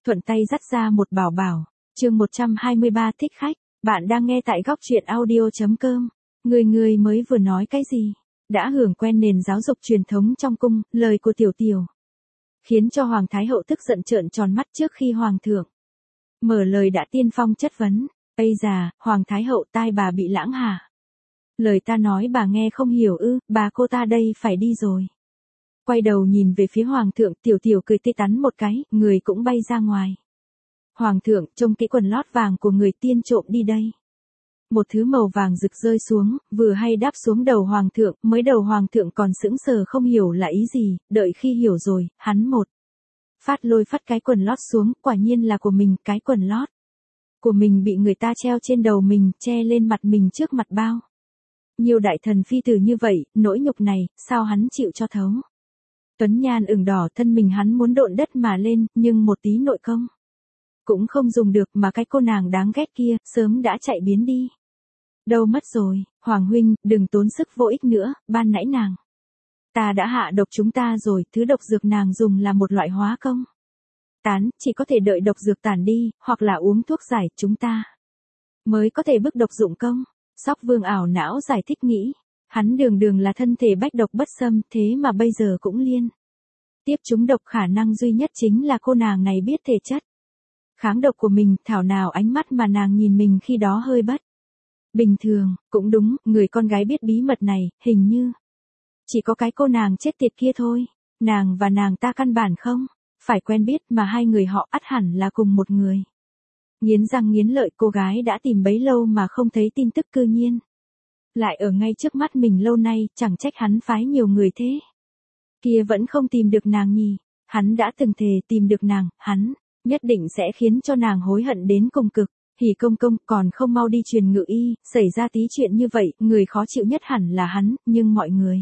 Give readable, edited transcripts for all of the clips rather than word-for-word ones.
thuận tay dắt ra một bảo bảo. Chương 123 thích khách, bạn đang nghe tại góc truyện audio.com. Người mới vừa nói cái gì? Đã hưởng quen nền giáo dục truyền thống trong cung, lời của Tiểu Tiểu khiến cho Hoàng Thái Hậu tức giận trợn tròn mắt trước khi Hoàng thượng mở lời đã tiên phong chất vấn. Ây già, Hoàng Thái Hậu, tai bà bị lãng hả? Lời ta nói bà nghe không hiểu ư? Bà cô ta đây phải đi rồi. Quay đầu nhìn về phía Hoàng thượng, Tiểu Tiểu cười tê tắn một cái, người cũng bay ra ngoài. Hoàng thượng, trông kỹ quần lót vàng của người tiên trộm đi đây. Một thứ màu vàng rực rơi xuống, vừa hay đáp xuống đầu Hoàng thượng, mới đầu Hoàng thượng còn sững sờ không hiểu là ý gì, đợi khi hiểu rồi, hắn một phát lôi phát cái quần lót xuống, quả nhiên là của mình, cái quần lót của mình bị người ta treo trên đầu mình, che lên mặt mình trước mặt bao nhiều đại thần phi tử như vậy, nỗi nhục này, sao hắn chịu cho thấu. Tuấn nhan ửng đỏ, thân mình hắn muốn độn đất mà lên, nhưng một tí nội công cũng không dùng được, mà cái cô nàng đáng ghét kia, sớm đã chạy biến đi. Đâu mất rồi, Hoàng huynh, đừng tốn sức vô ích nữa, ban nãy nàng ta đã hạ độc chúng ta rồi, thứ độc dược nàng dùng là một loại hóa công tán, chỉ có thể đợi độc dược tản đi, hoặc là uống thuốc giải, chúng ta mới có thể bức độc dụng công. Sóc Vương ảo não giải thích nghĩ, hắn đường là thân thể bách độc bất xâm, thế mà bây giờ cũng liên tiếp trúng độc, khả năng duy nhất chính là cô nàng này biết thể chất kháng độc của mình, thảo nào ánh mắt mà nàng nhìn mình khi đó hơi bất bình thường. Cũng đúng, người con gái biết bí mật này, hình như chỉ có cái cô nàng chết tiệt kia thôi. Nàng và nàng ta căn bản không phải quen biết, mà hai người họ ắt hẳn là cùng một người. Nghiến răng nghiến lợi, cô gái đã tìm bấy lâu mà không thấy tin tức, cư nhiên lại ở ngay trước mắt mình lâu nay, chẳng trách hắn phái nhiều người thế kia vẫn không tìm được nàng nhỉ. Hắn đã từng thề tìm được nàng, hắn nhất định sẽ khiến cho nàng hối hận đến cùng cực. Hỉ công công, còn không mau đi truyền ngự y, xảy ra tí chuyện như vậy, người khó chịu nhất hẳn là hắn, nhưng mọi người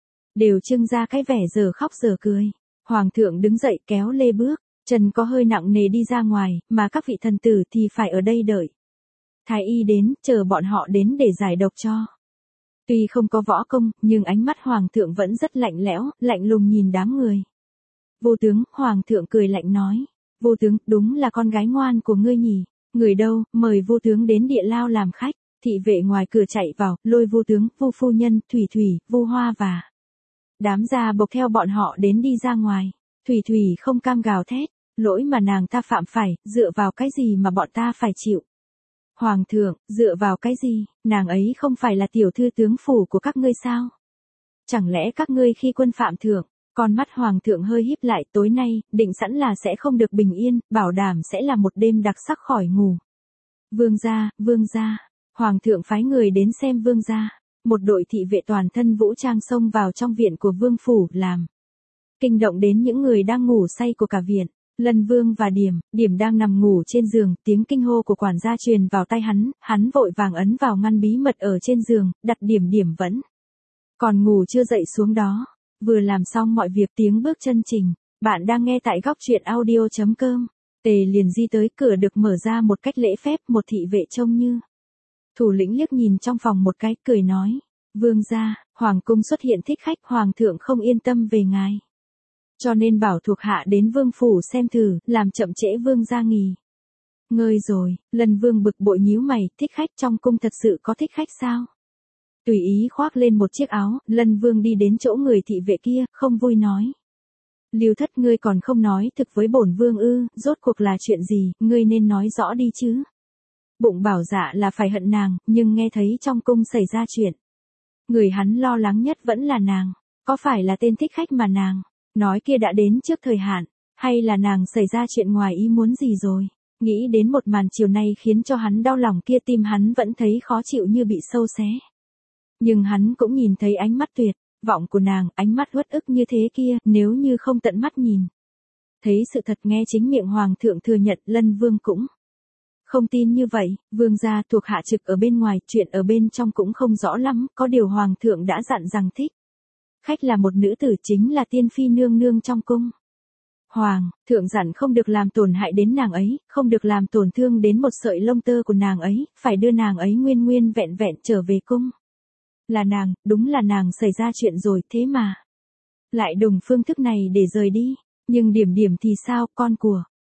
đều trưng ra cái vẻ giờ khóc giờ cười. Hoàng thượng đứng dậy kéo lê bước, chân có hơi nặng nề đi ra ngoài, mà các vị thần tử thì phải ở đây đợi thái y đến, chờ bọn họ đến để giải độc cho. Tuy không có võ công, nhưng ánh mắt Hoàng thượng vẫn rất lạnh lẽo, lạnh lùng nhìn đám người. Vô tướng, Hoàng thượng cười lạnh nói. Vô tướng, đúng là con gái ngoan của ngươi nhỉ. Người đâu, mời vô tướng đến địa lao làm khách. Thị vệ ngoài cửa chạy vào, lôi vô tướng, vô phu nhân, Thủy, vô hoa và đám gia bộc theo bọn họ đến đi ra ngoài. Thủy không cam gào thét, lỗi mà nàng ta phạm phải, dựa vào cái gì mà bọn ta phải chịu. Hoàng thượng, dựa vào cái gì, nàng ấy không phải là tiểu thư tướng phủ của các ngươi sao? Chẳng lẽ các ngươi khi quân phạm thượng? Con mắt Hoàng thượng hơi híp lại, tối nay, định sẵn là sẽ không được bình yên, bảo đảm sẽ là một đêm đặc sắc khỏi ngủ. Vương gia, Hoàng thượng phái người đến xem vương gia. Một đội thị vệ toàn thân vũ trang xông vào trong viện của vương phủ, làm kinh động đến những người đang ngủ say của cả viện. Lân Vương và Điểm đang nằm ngủ trên giường, tiếng kinh hô của quản gia truyền vào tai hắn vội vàng ấn vào ngăn bí mật ở trên giường, đặt Điểm vẫn còn ngủ chưa dậy xuống đó. Vừa làm xong mọi việc, tiếng bước chân Trình, bạn đang nghe tại góc truyện audio.com. Tề liền di tới, cửa được mở ra một cách lễ phép, một thị vệ trông như thủ lĩnh liếc nhìn trong phòng một cái, cười nói, vương gia, hoàng cung xuất hiện thích khách, hoàng thượng không yên tâm về ngài, cho nên bảo thuộc hạ đến vương phủ xem thử, làm chậm trễ vương gia nghỉ ngơi rồi. Lân Vương bực bội nhíu mày, thích khách trong cung thật sự có thích khách sao? Tùy ý khoác lên một chiếc áo, Lân Vương đi đến chỗ người thị vệ kia, không vui nói. Lưu Thất, ngươi còn không nói thực với bổn vương ư, rốt cuộc là chuyện gì, ngươi nên nói rõ đi chứ. Bụng bảo dạ là phải hận nàng, nhưng nghe thấy trong cung xảy ra chuyện, người hắn lo lắng nhất vẫn là nàng. Có phải là tên thích khách mà nàng nói kia đã đến trước thời hạn, hay là nàng xảy ra chuyện ngoài ý muốn gì rồi? Nghĩ đến một màn chiều nay khiến cho hắn đau lòng kia, tim hắn vẫn thấy khó chịu như bị sâu xé. Nhưng hắn cũng nhìn thấy ánh mắt tuyệt vọng của nàng, ánh mắt uất ức như thế kia, nếu như không tận mắt nhìn thấy sự thật, nghe chính miệng hoàng thượng thừa nhận, Lân Vương cũng không tin như vậy. Vương gia thuộc hạ trực ở bên ngoài, chuyện ở bên trong cũng không rõ lắm, có điều hoàng thượng đã dặn rằng thích khách là một nữ tử, chính là tiên phi nương nương trong cung. Hoàng thượng dặn không được làm tổn hại đến nàng ấy, không được làm tổn thương đến một sợi lông tơ của nàng ấy, phải đưa nàng ấy nguyên vẹn trở về cung. Là nàng, đúng là nàng xảy ra chuyện rồi, thế mà lại dùng phương thức này để rời đi. Nhưng Điểm thì sao, con của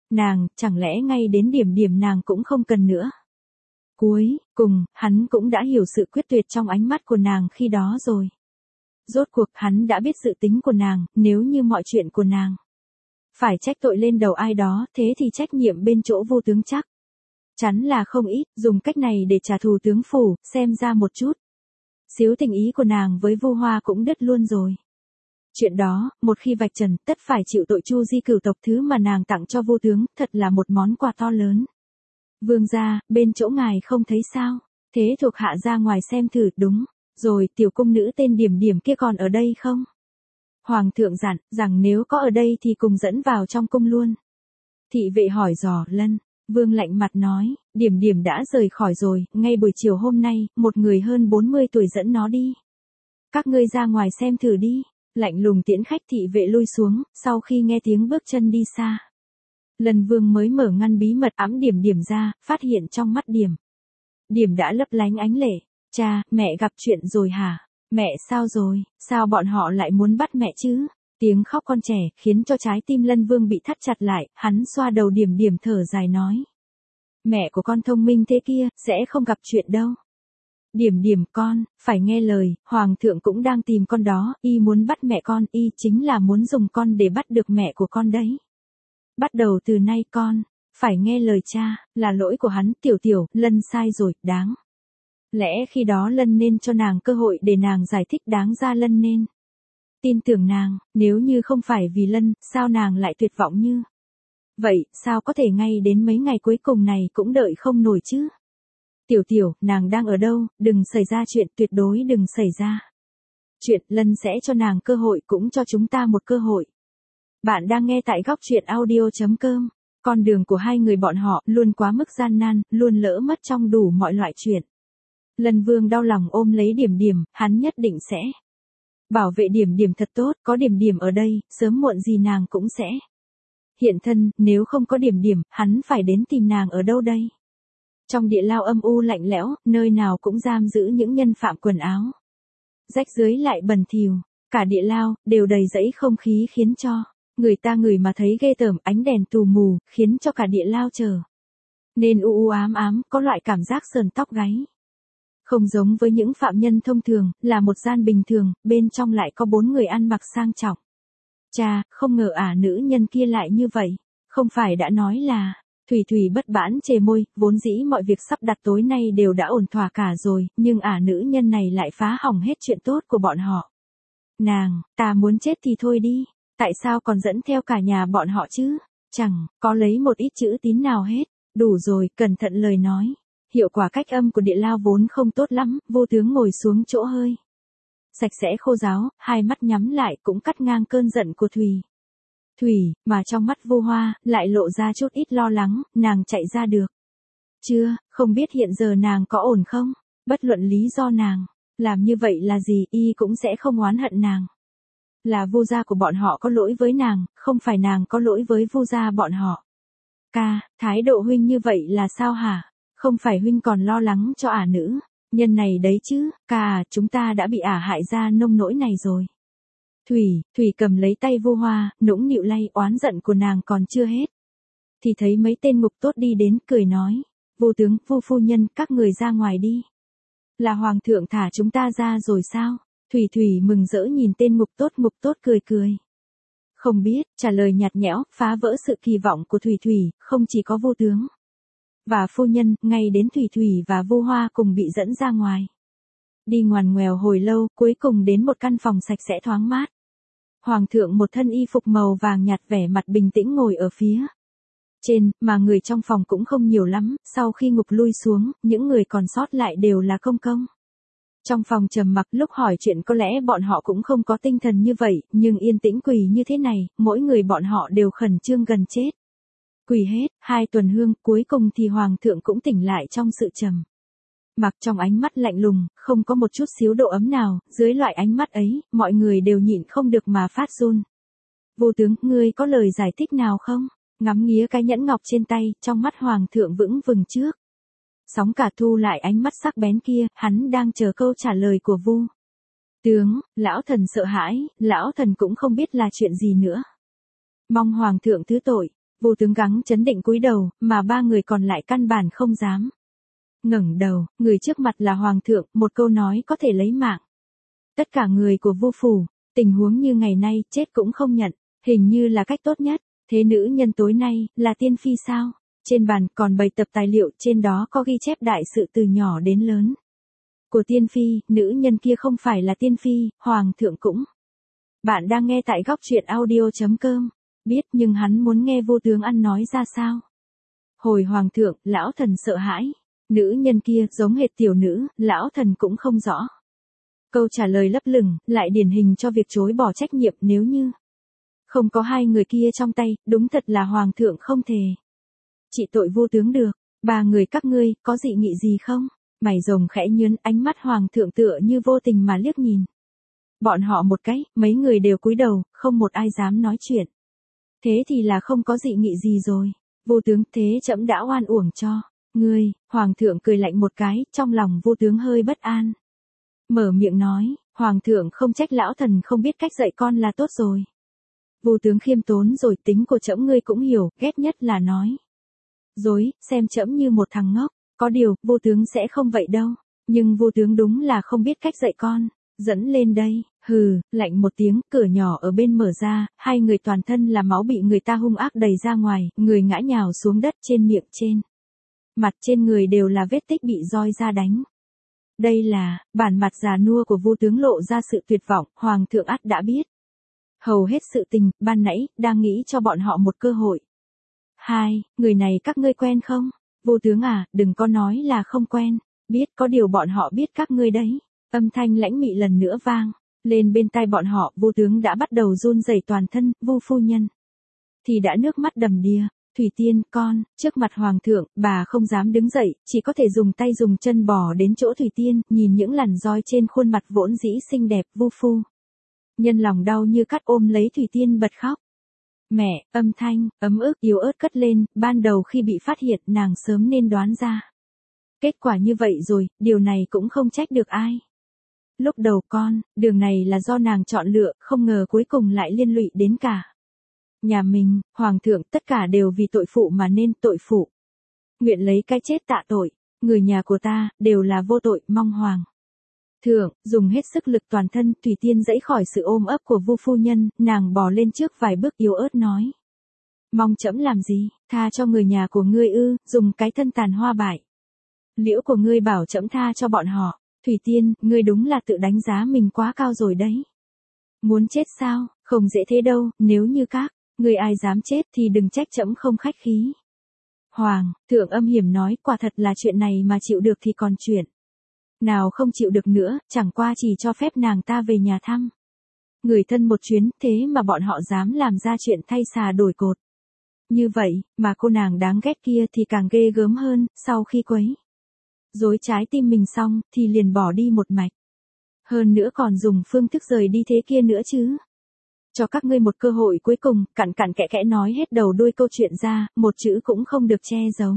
Nàng, chẳng lẽ ngay đến điểm điểm nàng cũng không cần nữa. Cuối cùng, hắn cũng đã hiểu sự quyết tuyệt trong ánh mắt của nàng khi đó rồi. Rốt cuộc hắn đã biết sự tính của nàng, nếu như mọi chuyện của nàng phải trách tội lên đầu ai đó, thế thì trách nhiệm bên chỗ Vô Tướng chắc chắn là không ít, dùng cách này để trả thù tướng phủ, xem ra một chút xíu tình ý của nàng với Vu Hoa cũng đứt luôn rồi. Chuyện đó, một khi vạch trần, tất phải chịu tội Chu Di cửu tộc, thứ mà nàng tặng cho Vô Tướng, thật là một món quà to lớn. Vương gia, bên chỗ ngài không thấy sao? Thế thuộc hạ ra ngoài xem thử, đúng rồi, tiểu cung nữ tên Điểm Điểm kia còn ở đây không? Hoàng thượng dặn, rằng nếu có ở đây thì cùng dẫn vào trong cung luôn. Thị vệ hỏi dò, Lân. Vương lạnh mặt nói, Điểm Điểm đã rời khỏi rồi, ngay buổi chiều hôm nay, một người hơn 40 tuổi dẫn nó đi. Các ngươi ra ngoài xem thử đi. Lạnh lùng tiễn khách, thị vệ lui xuống, sau khi nghe tiếng bước chân đi xa. Lần Vương mới mở ngăn bí mật ẵm Điểm Điểm ra, phát hiện trong mắt Điểm đã lấp lánh ánh lệ. Cha, mẹ gặp chuyện rồi hả? Mẹ sao rồi? Sao bọn họ lại muốn bắt mẹ chứ? Tiếng khóc con trẻ khiến cho trái tim Lân Vương bị thắt chặt lại, hắn xoa đầu Điểm Điểm thở dài nói. Mẹ của con thông minh thế kia, sẽ không gặp chuyện đâu. Điểm Điểm con, phải nghe lời, Hoàng thượng cũng đang tìm con đó, y muốn bắt mẹ con, y chính là muốn dùng con để bắt được mẹ của con đấy. Bắt đầu từ nay con, phải nghe lời cha, là lỗi của hắn, Tiểu, Lân sai rồi, đáng lẽ khi đó Lân nên cho nàng cơ hội để nàng giải thích, đáng ra Lân nên tin tưởng nàng, nếu như không phải vì Lân, sao nàng lại tuyệt vọng như vậy, sao có thể ngay đến mấy ngày cuối cùng này cũng đợi không nổi chứ? Tiểu, nàng đang ở đâu, đừng xảy ra chuyện, tuyệt đối đừng xảy ra chuyện, Lân sẽ cho nàng cơ hội, cũng cho chúng ta một cơ hội. Bạn đang nghe tại góc truyện audio.com. Con đường của hai người bọn họ luôn quá mức gian nan, luôn lỡ mất trong đủ mọi loại chuyện. Lân Vương đau lòng ôm lấy Điểm Điểm, hắn nhất định sẽ bảo vệ Điểm Điểm thật tốt, có Điểm Điểm ở đây, sớm muộn gì nàng cũng sẽ hiện thân, nếu không có Điểm Điểm, hắn phải đến tìm nàng ở đâu đây? Trong địa lao âm u lạnh lẽo, nơi nào cũng giam giữ những nhân phạm quần áo rách rưới lại bẩn thỉu, cả địa lao đều đầy rẫy không khí khiến cho người ta ngửi mà thấy ghê tởm, ánh đèn tù mù, khiến cho cả địa lao trở nên u ám, có loại cảm giác sờn tóc gáy. Không giống với những phạm nhân thông thường, là một gian bình thường, bên trong lại có 4 người ăn mặc sang trọng. Cha, không ngờ nữ nhân kia lại như vậy, không phải đã nói là... Thủy bất bãn chề môi, vốn dĩ mọi việc sắp đặt tối nay đều đã ổn thỏa cả rồi, nhưng nữ nhân này lại phá hỏng hết chuyện tốt của bọn họ. Nàng, ta muốn chết thì thôi đi, tại sao còn dẫn theo cả nhà bọn họ chứ? Chẳng có lấy một ít chữ tín nào hết. Đủ rồi, cẩn thận lời nói. Hiệu quả cách âm của địa lao vốn không tốt lắm, Vô Tướng ngồi xuống chỗ hơi sạch sẽ khô ráo, hai mắt nhắm lại cũng cắt ngang cơn giận của Thủy, mà trong mắt Vu Hoa, lại lộ ra chút ít lo lắng, nàng chạy ra được chưa, không biết hiện giờ nàng có ổn không? Bất luận lý do nàng làm như vậy là gì, y cũng sẽ không oán hận nàng. Là Vu gia của bọn họ có lỗi với nàng, không phải nàng có lỗi với Vu gia bọn họ. Ca, thái độ huynh như vậy là sao hả? Không phải huynh còn lo lắng cho nữ nhân này đấy chứ? Ca, chúng ta đã bị hại ra nông nỗi này rồi. Thủy cầm lấy tay Vu Hoa, nũng nịu lay, oán giận của nàng còn chưa hết. Thì thấy mấy tên ngục tốt đi đến, cười nói. Vô tướng, Vu phu nhân, các người ra ngoài đi. Là Hoàng thượng thả chúng ta ra rồi sao? Thủy mừng rỡ nhìn tên ngục tốt cười. Không biết, trả lời nhạt nhẽo, phá vỡ sự kỳ vọng của Thủy, không chỉ có Vô tướng và phu nhân, ngay đến Thủy và Vu Hoa cùng bị dẫn ra ngoài. Đi ngoằn ngoèo hồi lâu, cuối cùng đến một căn phòng sạch sẽ thoáng mát. Hoàng thượng một thân y phục màu vàng nhạt, vẻ mặt bình tĩnh ngồi ở phía trên, mà người trong phòng cũng không nhiều lắm, sau khi ngục lui xuống, những người còn sót lại đều là công. Trong phòng trầm mặc, lúc hỏi chuyện có lẽ bọn họ cũng không có tinh thần như vậy, nhưng yên tĩnh quỳ như thế này, mỗi người bọn họ đều khẩn trương gần chết. Quỳ hết 2 tuần hương, cuối cùng thì Hoàng thượng cũng tỉnh lại trong sự trầm mặc, trong ánh mắt lạnh lùng, không có một chút xíu độ ấm nào, dưới loại ánh mắt ấy, mọi người đều nhịn không được mà phát run. Vô tướng, ngươi có lời giải thích nào không? Ngắm nghía cái nhẫn ngọc trên tay, trong mắt Hoàng thượng vững vừng trước sóng cả thu lại ánh mắt sắc bén kia, hắn đang chờ câu trả lời của Vu tướng. Lão thần sợ hãi, lão thần cũng không biết là chuyện gì nữa. Mong Hoàng thượng thứ tội. Vô tướng gắng chấn định cúi đầu, mà ba người còn lại căn bản không dám ngẩng đầu, người trước mặt là hoàng thượng, một câu nói có thể lấy mạng. Tất cả người của vô phủ, tình huống như ngày nay, chết cũng không nhận, hình như là cách tốt nhất. Thế nữ nhân tối nay, là tiên phi sao? Trên bàn còn bày tập tài liệu, trên đó có ghi chép đại sự từ nhỏ đến lớn. Của tiên phi, nữ nhân kia không phải là tiên phi, hoàng thượng cũng. Bạn đang nghe tại góc truyện audio.com. Biết nhưng hắn muốn nghe vô tướng ăn nói ra sao. Hồi hoàng thượng, lão thần sợ hãi. Nữ nhân kia giống hệt tiểu nữ, lão thần cũng không rõ. Câu trả lời lấp lửng, lại điển hình cho việc chối bỏ trách nhiệm nếu như không có hai người kia trong tay, đúng thật là hoàng thượng không thể trị tội vô tướng được. Ba người các ngươi, có dị nghị gì không? Mày rồng khẽ nhướn, ánh mắt hoàng thượng tựa như vô tình mà liếc nhìn. Bọn họ một cái, mấy người đều cúi đầu, không một ai dám nói chuyện. Thế thì là không có dị nghị gì rồi. Vô tướng, thế trẫm đã oan uổng cho ngươi. Hoàng thượng cười lạnh một cái, trong lòng vô tướng hơi bất an. Mở miệng nói, hoàng thượng không trách lão thần không biết cách dạy con là tốt rồi. Vô tướng khiêm tốn rồi, tính của trẫm ngươi cũng hiểu, ghét nhất là nói dối, xem trẫm như một thằng ngốc. Có điều, vô tướng sẽ không vậy đâu. Nhưng vô tướng đúng là không biết cách dạy con. Dẫn lên đây, hừ, lạnh một tiếng, cửa nhỏ ở bên mở ra, hai người toàn thân là máu bị người ta hung ác đẩy ra ngoài, người ngã nhào xuống đất, trên miệng, trên mặt, trên người đều là vết tích bị roi ra đánh. Đây là, bản mặt già nua của vô tướng lộ ra sự tuyệt vọng, hoàng thượng ắt đã biết. Hầu hết sự tình, ban nãy, đang nghĩ cho bọn họ một cơ hội. Hai, người này các ngươi quen không? Vô tướng à, đừng có nói là không quen, biết có điều bọn họ biết các ngươi đấy. Âm thanh lãnh mị lần nữa vang lên bên tai bọn họ, vô tướng đã bắt đầu run rẩy toàn thân, vô phu nhân thì đã nước mắt đầm đìa. Thủy Tiên, con, trước mặt hoàng thượng, bà không dám đứng dậy, chỉ có thể dùng tay dùng chân bò đến chỗ Thủy Tiên, nhìn những lằn roi trên khuôn mặt vốn dĩ xinh đẹp, vô phu nhân lòng đau như cắt ôm lấy Thủy Tiên bật khóc. Mẹ, âm thanh, ấm ức, yếu ớt cất lên, ban đầu khi bị phát hiện nàng sớm nên đoán ra. Kết quả như vậy rồi, điều này cũng không trách được ai. Lúc đầu con, đường này là do nàng chọn lựa, không ngờ cuối cùng lại liên lụy đến cả nhà mình. Hoàng thượng, tất cả đều vì tội phụ mà nên, tội phụ nguyện lấy cái chết tạ tội, người nhà của ta, đều là vô tội, mong hoàng thượng, dùng hết sức lực toàn thân. Thủy Tiên dãy khỏi sự ôm ấp của vô phu nhân, nàng bò lên trước vài bước yếu ớt nói. Mong trẫm làm gì, tha cho người nhà của ngươi ư, dùng cái thân tàn hoa bại liễu của ngươi bảo trẫm tha cho bọn họ. Thủy Tiên, ngươi đúng là tự đánh giá mình quá cao rồi đấy. Muốn chết sao, không dễ thế đâu, nếu như các ngươi ai dám chết thì đừng trách trẫm không khách khí. Hoàng thượng âm hiểm nói, quả thật là chuyện này mà chịu được thì còn chuyện nào không chịu được nữa, chẳng qua chỉ cho phép nàng ta về nhà thăm người thân một chuyến, thế mà bọn họ dám làm ra chuyện thay xà đổi cột. Như vậy, mà cô nàng đáng ghét kia thì càng ghê gớm hơn, sau khi quấy dối trái tim mình xong, thì liền bỏ đi một mạch. Hơn nữa còn dùng phương thức rời đi thế kia nữa chứ. Cho các ngươi một cơ hội cuối cùng, cặn cặn kẽ kẽ nói hết đầu đuôi câu chuyện ra, một chữ cũng không được che giấu.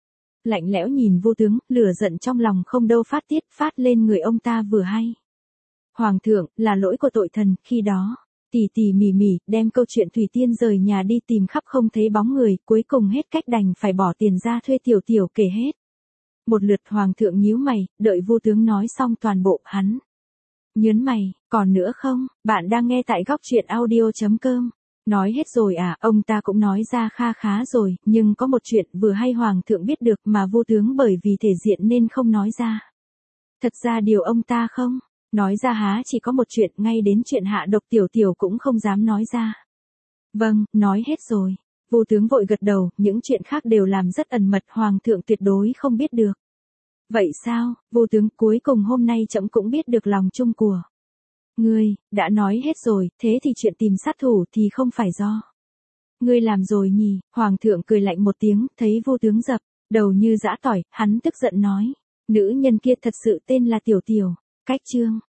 Lạnh lẽo nhìn vô tướng, lửa giận trong lòng không đâu phát tiết, phát lên người ông ta vừa hay. Hoàng thượng, là lỗi của tội thần, khi đó, tỉ tỉ mỉ mỉ, đem câu chuyện Thủy Tiên rời nhà đi tìm khắp không thấy bóng người, cuối cùng hết cách đành phải bỏ tiền ra thuê tiểu tiểu kể hết. Một lượt hoàng thượng nhíu mày, đợi vô tướng nói xong toàn bộ, hắn nhớn mày, còn nữa không? Bạn đang nghe tại góc truyện audio.com. Nói hết rồi à, ông ta cũng nói ra kha khá rồi, nhưng có một chuyện vừa hay hoàng thượng biết được mà vô tướng bởi vì thể diện nên không nói ra. Thật ra điều ông ta không nói ra há chỉ có một chuyện, ngay đến chuyện hạ độc tiểu tiểu cũng không dám nói ra. Vâng, nói hết rồi. Vô tướng vội gật đầu, những chuyện khác đều làm rất ẩn mật, hoàng thượng tuyệt đối không biết được. Vậy sao, vô tướng, cuối cùng hôm nay trẫm cũng biết được lòng chung của ngươi, đã nói hết rồi, thế thì chuyện tìm sát thủ thì không phải do ngươi làm rồi nhỉ? Hoàng thượng cười lạnh một tiếng, thấy vô tướng dập đầu như giã tỏi, hắn tức giận nói, nữ nhân kia thật sự tên là Tiểu Tiểu, cách chương